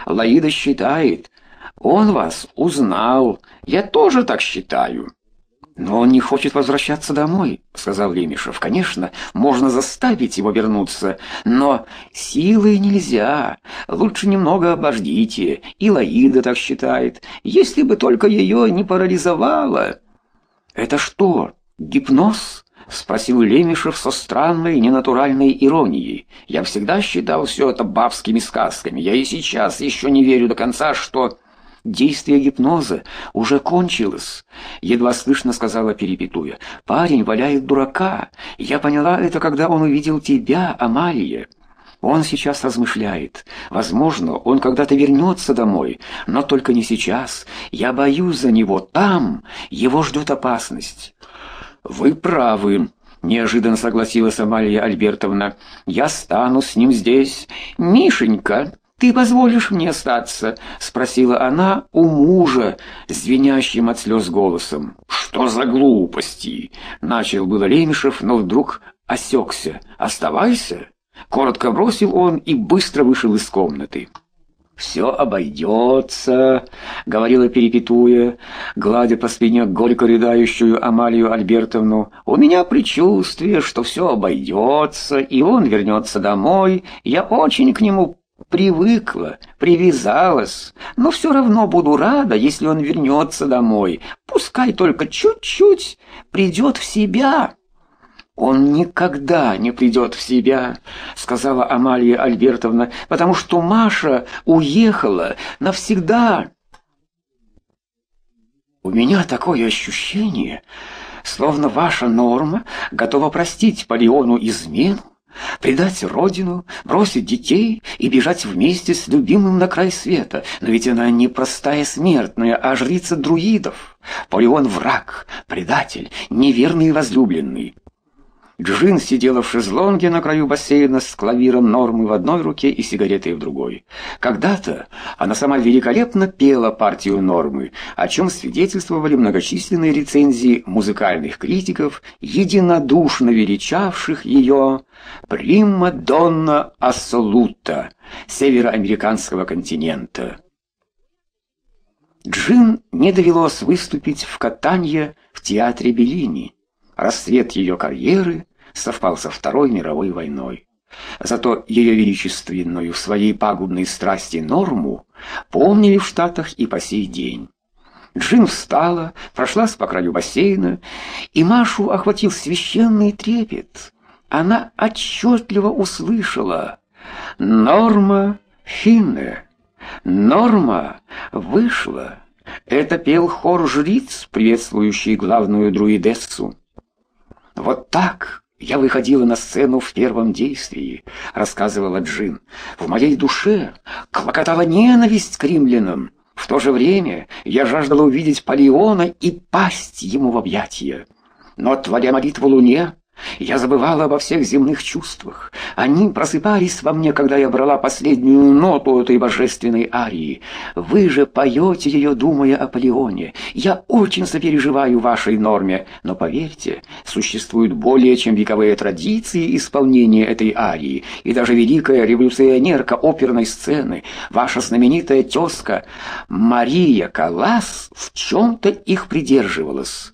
Лаида считает, он вас узнал. Я тоже так считаю. «Но он не хочет возвращаться домой», — сказал Лемешев. «Конечно, можно заставить его вернуться, но силой нельзя. Лучше немного обождите. И Лаида так считает. Если бы только ее не парализовало». «Это что, гипноз?» — спросил Лемешев со странной, ненатуральной иронией. «Я всегда считал все это бабскими сказками. Я и сейчас еще не верю до конца, что...» «Действие гипноза уже кончилось», — едва слышно сказала Перепетуя. «Парень валяет дурака. Я поняла это, когда он увидел тебя, Амалия. Он сейчас размышляет. Возможно, он когда-то вернется домой, но только не сейчас. Я боюсь за него. Там его ждет опасность». «Вы правы», — неожиданно согласилась Амалия Альбертовна. «Я стану с ним здесь. Мишенька, ты позволишь мне остаться?» — спросила она у мужа, звенящим от слез голосом. «Что за глупости?» — начал было Лемешев, но вдруг осекся. «Оставайся!» — коротко бросил он и быстро вышел из комнаты. «Все обойдется», — говорила Перепетуя, гладя по спине горько рыдающую Амалию Альбертовну. «У меня предчувствие, что все обойдется, и он вернется домой. Я очень к нему привыкла, привязалась, но все равно буду рада, если он вернется домой. Пускай только чуть-чуть придет в себя». «Он никогда не придет в себя», — сказала Амалия Альбертовна, «потому что Маша уехала навсегда». «У меня такое ощущение, словно ваша Норма готова простить Полеону измену, предать родину, бросить детей и бежать вместе с любимым на край света. Но ведь она не простая смертная, а жрица друидов. Полеон — враг, предатель, неверный возлюбленный». Джин сидела в шезлонге на краю бассейна с клавиром Нормы в одной руке и сигаретой в другой. Когда-то она сама великолепно пела партию Нормы, о чем свидетельствовали многочисленные рецензии музыкальных критиков, единодушно величавших ее «примадонна ассолута» североамериканского континента. Джин не довелось выступить в Катанье в театре Беллини. Расцвет ее карьеры совпал со Второй мировой войной. Зато ее величественную в своей пагубной страсти Норму помнили в Штатах и по сей день. Джин встала, прошлась по краю бассейна, и Машу охватил священный трепет. Она отчетливо услышала: «Норма Финне! Норма вышла!» Это пел хор жриц, приветствующий главную друидессу. «Вот так я выходила на сцену в первом действии», — рассказывала Джин. «В моей душе клокотала ненависть к римлянам. В то же время я жаждала увидеть Полеона и пасть ему в объятия. Но, творя молитву Луне, я забывала обо всех земных чувствах. Они просыпались во мне, когда я брала последнюю ноту этой божественной арии. Вы же поете ее, думая о Полеоне. Я очень сопереживаю вашей Норме, но поверьте, существуют более чем вековые традиции исполнения этой арии, и даже великая революционерка оперной сцены, ваша знаменитая тезка Мария Каллас, в чем-то их придерживалась».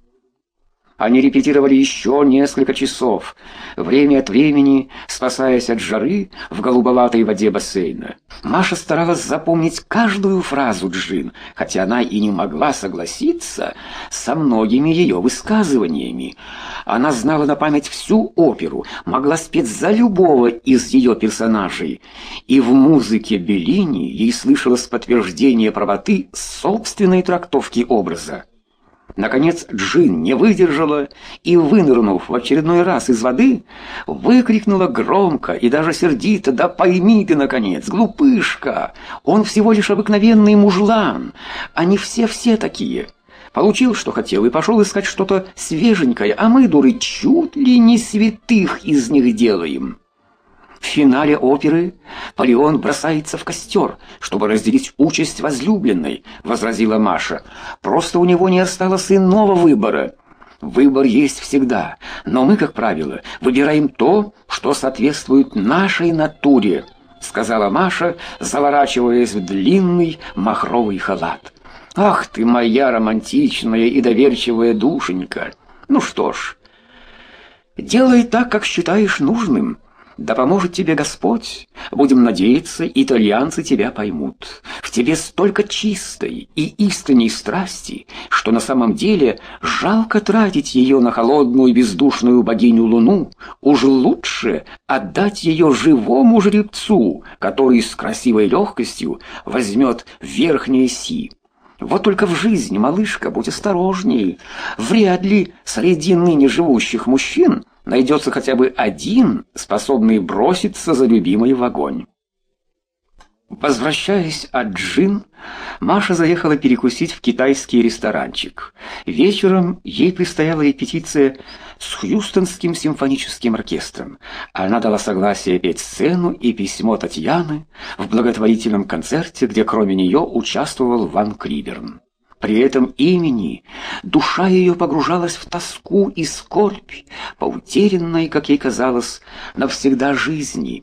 Они репетировали еще несколько часов, время от времени спасаясь от жары в голубоватой воде бассейна. Маша старалась запомнить каждую фразу Джин, хотя она и не могла согласиться со многими ее высказываниями. Она знала на память всю оперу, могла спеть за любого из ее персонажей, и в музыке Беллини ей слышалось подтверждение правоты собственной трактовки образа. Наконец Джин не выдержала и, вынырнув в очередной раз из воды, выкрикнула громко и даже сердито: «Да пойми ты, наконец, глупышка! Он всего лишь обыкновенный мужлан! Они все такие!» Получил, что хотел, и пошел искать что-то свеженькое, а мы, дуры, чуть ли не святых из них делаем. В финале оперы Полеон бросается в костер, чтобы разделить участь возлюбленной, возразила Маша. Просто у него не осталось иного выбора. Выбор есть всегда, но мы, как правило, выбираем то, что соответствует нашей натуре, сказала Маша, заворачиваясь в длинный махровый халат. «Ах ты моя романтичная и доверчивая душенька! Ну что ж, делай так, как считаешь нужным. Да поможет тебе Господь. Будем надеяться, итальянцы тебя поймут. В тебе столько чистой и искренней страсти, что на самом деле жалко тратить ее на холодную и бездушную богиню Луну. Уж лучше отдать ее живому жребцу, который с красивой легкостью возьмет верхние си. Вот только в жизни, малышка, будь осторожней. Вряд ли среди ныне живущих мужчин найдется хотя бы один, способный броситься за любимой в огонь. Возвращаясь от Джин, Маша заехала перекусить в китайский ресторанчик. Вечером ей предстояла репетиция с Хьюстонским симфоническим оркестром. Она дала согласие петь сцену и письмо Татьяны в благотворительном концерте, где кроме нее участвовал Ван Клиберн. При этом имени душа ее погружалась в тоску и скорбь по утерянной, как ей казалось, навсегда жизни.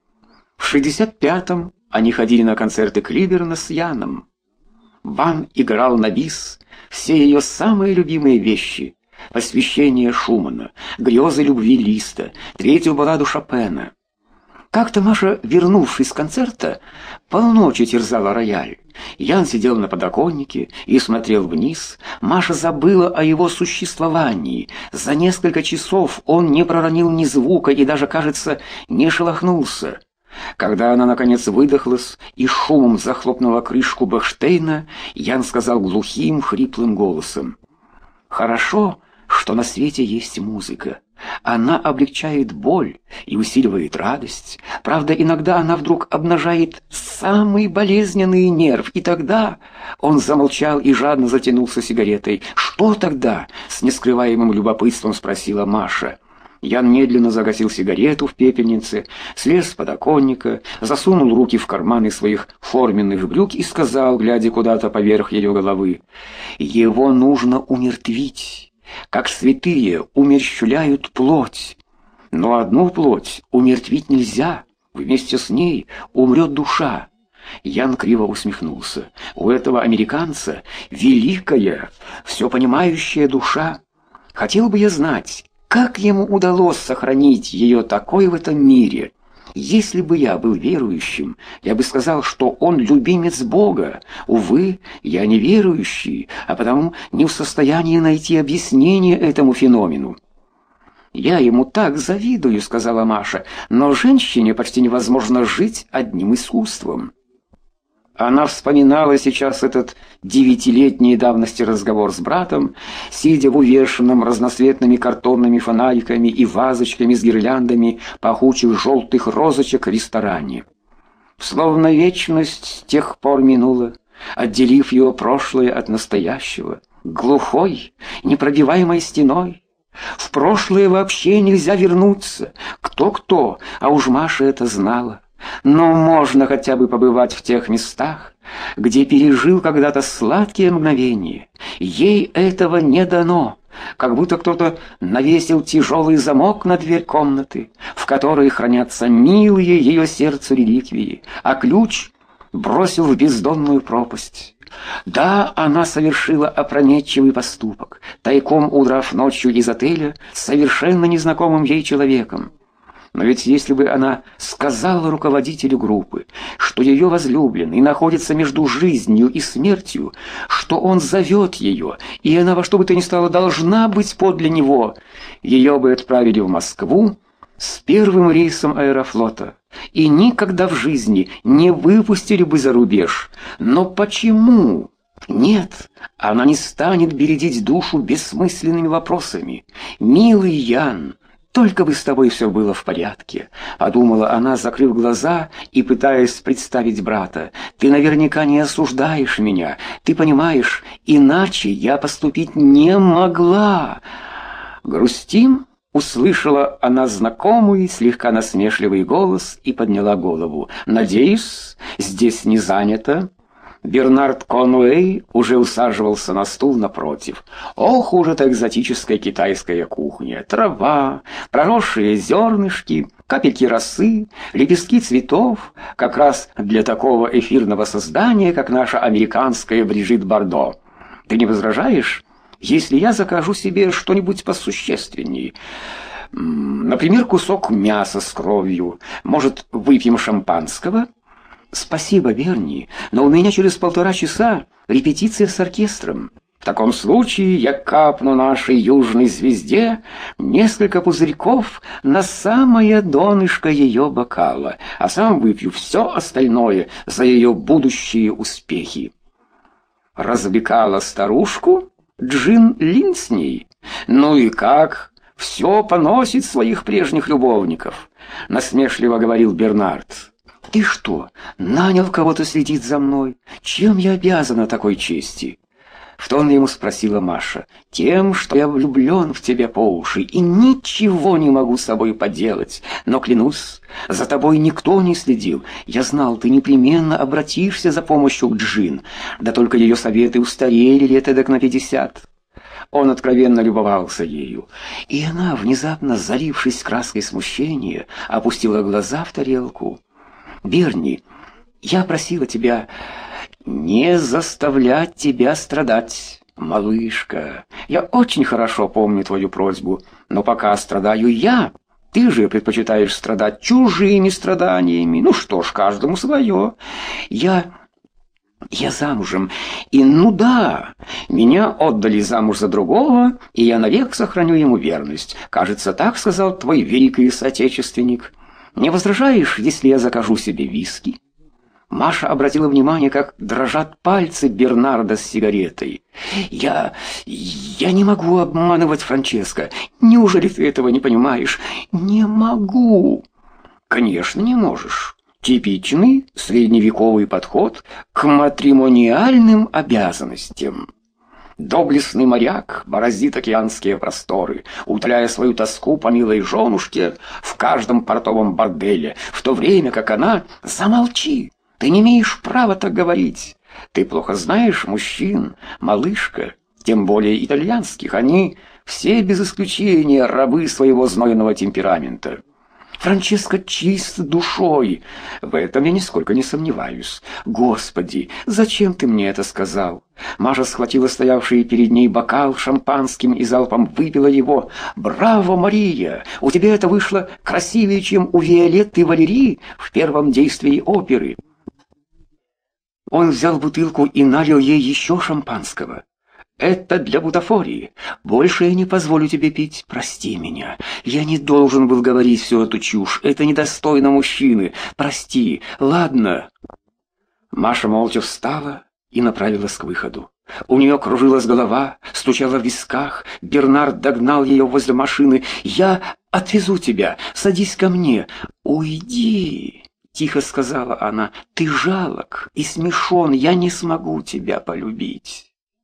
В 65-м они ходили на концерты Клиберна с Яном. Ван играл на бис все ее самые любимые вещи: посвящение Шумана, грезы любви Листа, третью балладу Шопена. Как-то Маша, вернувшись с концерта, полночи терзала рояль. Ян сидел на подоконнике и смотрел вниз. Маша забыла о его существовании. За несколько часов он не проронил ни звука и даже, кажется, не шелохнулся. Когда она, наконец, выдохлась и шумом захлопнула крышку Бехштейна, Ян сказал глухим, хриплым голосом: «Хорошо, что на свете есть музыка. Она облегчает боль и усиливает радость. Правда, иногда она вдруг обнажает самый болезненный нерв, и тогда...» Он замолчал и жадно затянулся сигаретой. «Что тогда?» — с нескрываемым любопытством спросила Маша. Ян медленно загасил сигарету в пепельнице, слез с подоконника, засунул руки в карманы своих форменных брюк и сказал, глядя куда-то поверх ее головы: «Его нужно умертвить, как святые умерщвляют плоть. Но одну плоть умертвить нельзя, вместе с ней умрет душа». Ян криво усмехнулся. «У этого американца великая, все понимающая душа. Хотел бы я знать, как ему удалось сохранить ее такой в этом мире. Если бы я был верующим, я бы сказал, что он любимец Бога. Увы, я не верующий, а потому не в состоянии найти объяснение этому феномену». «Я ему так завидую», — сказала Маша, «но женщине почти невозможно жить одним искусством». Она вспоминала сейчас этот 9-летней давности разговор с братом, сидя в увешанном разноцветными картонными фонариками и вазочками с гирляндами пахучих желтых розочек ресторане. Словно вечность с тех пор минула, отделив его прошлое от настоящего, глухой, непробиваемой стеной. В прошлое вообще нельзя вернуться. Кто-кто, а уж Маша это знала. Но можно хотя бы побывать в тех местах, где пережил когда-то сладкие мгновения. Ей этого не дано, как будто кто-то навесил тяжелый замок на дверь комнаты, в которой хранятся милые ее сердцу реликвии, а ключ бросил в бездонную пропасть. Да, она совершила опрометчивый поступок, тайком удрав ночью из отеля с совершенно незнакомым ей человеком. Но ведь если бы она сказала руководителю группы, что ее возлюбленный находится между жизнью и смертью, что он зовет ее, и она во что бы то ни стало должна быть подле него, ее бы отправили в Москву с первым рейсом Аэрофлота и никогда в жизни не выпустили бы за рубеж. Но почему? Нет, она не станет бередить душу бессмысленными вопросами. «Милый Ян, только бы с тобой все было в порядке», — подумала она, закрыв глаза и пытаясь представить брата. «Ты наверняка не осуждаешь меня. Ты понимаешь, иначе я поступить не могла». «Грустим?» — услышала она знакомый, слегка насмешливый голос и подняла голову. «Надеюсь, здесь не занято?» Бернард Конуэй уже усаживался на стул напротив. Ох уж эта экзотическая китайская кухня! Трава, проросшие зернышки, капельки росы, лепестки цветов, как раз для такого эфирного создания, как наша американская Брижит Бардо. Ты не возражаешь, если я закажу себе что-нибудь посущественней? Например, кусок мяса с кровью. Может, выпьем шампанского? Спасибо, Берни, но у меня через 1,5 часа репетиция с оркестром. В таком случае я капну нашей южной звезде несколько пузырьков на самое донышко ее бокала, а сам выпью все остальное за ее будущие успехи. Развлекала старушку Джин Лин с ней. Ну и как? Все поносит своих прежних любовников, насмешливо говорил Бернард. Ты что, нанял кого-то следить за мной? Чем я обязана такой чести? В тон ему спросила Маша. Тем, что я влюблен в тебя по уши и ничего не могу с собой поделать. Но клянусь, за тобой никто не следил. Я знал, ты непременно обратишься за помощью к Джин. Да только ее советы устарели лет эдак на 50. Он откровенно любовался ею, и она, внезапно залившись краской смущения, опустила глаза в тарелку. Берни, я просила тебя не заставлять тебя страдать, малышка. Я очень хорошо помню твою просьбу, но пока страдаю я, ты же предпочитаешь страдать чужими страданиями. Ну что ж, каждому свое. Я замужем, и ну да, меня отдали замуж за другого, и я навек сохраню ему верность. Кажется, так сказал твой великий соотечественник. Не возражаешь, если я закажу себе виски? Маша обратила внимание, как дрожат пальцы Бернарда с сигаретой. Я не могу обманывать Франческо. Неужели ты этого не понимаешь? Не могу. Конечно, не можешь. Типичный средневековый подход к матримониальным обязанностям. Доблестный моряк бороздит океанские просторы, утоляя свою тоску по милой женушке в каждом портовом борделе, в то время как она... Замолчи! Ты не имеешь права так говорить. Ты плохо знаешь мужчин, малышка, тем более итальянских. Они все без исключения рабы своего знойного темперамента. Франческо чист душой, в этом я нисколько не сомневаюсь. Господи, зачем ты мне это сказал? Маша схватила стоявший перед ней бокал шампанским и залпом выпила его. Браво, Мария! У тебя это вышло красивее, чем у Виолетты Валерии в первом действии оперы. Он взял бутылку и налил ей еще шампанского. Это для бутафории. Больше я не позволю тебе пить. Прости меня. Я не должен был говорить всю эту чушь. Это недостойно мужчины. Прости. Ладно. Маша молча встала и направилась к выходу. У нее кружилась голова, стучала в висках. Бернард догнал ее возле машины. «Я отвезу тебя. Садись ко мне». «Уйди», — тихо сказала она. «Ты жалок и смешон. Я не смогу тебя полюбить».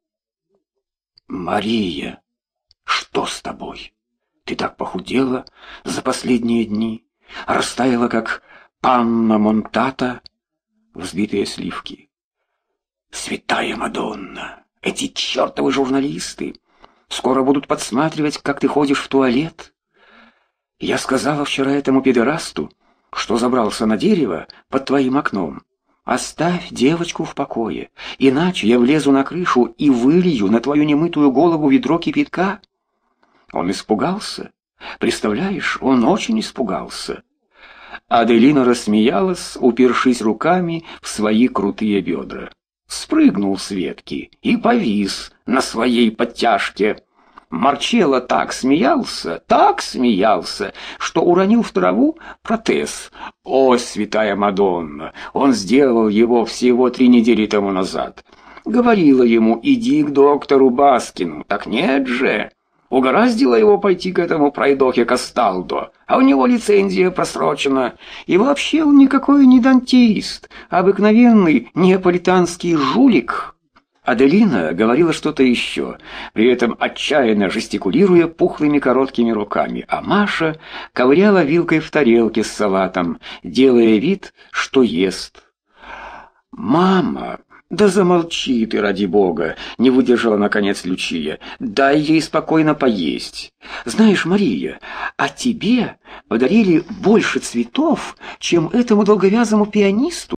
«Мария, что с тобой? Ты так похудела за последние дни, растаяла, как панна Монтата, взбитые сливки. Святая Мадонна, эти чертовы журналисты скоро будут подсматривать, как ты ходишь в туалет. Я сказала вчера этому педерасту, что забрался на дерево под твоим окном. Оставь девочку в покое, иначе я влезу на крышу и вылью на твою немытую голову ведро кипятка». Он испугался. Представляешь, он очень испугался. Аделина рассмеялась, упершись руками в свои крутые бедра. Спрыгнул с ветки и повис на своей подтяжке. Марчелло так смеялся, что уронил в траву протез. О, святая Мадонна! Он сделал его всего 3 недели тому назад. Говорила ему: иди к доктору Баскину. Так нет же. Угораздило его пойти к этому пройдохе Касталдо, а у него лицензия просрочена. И вообще он никакой не дантист, обыкновенный неаполитанский жулик. Аделина говорила что-то еще, при этом отчаянно жестикулируя пухлыми короткими руками, а Маша ковыряла вилкой в тарелке с салатом, делая вид, что ест. «Мама, «Да замолчи ты, ради бога!» — не выдержала наконец Лючия. «Дай ей спокойно поесть. Знаешь, Мария, а тебе подарили больше цветов, чем этому долговязому пианисту».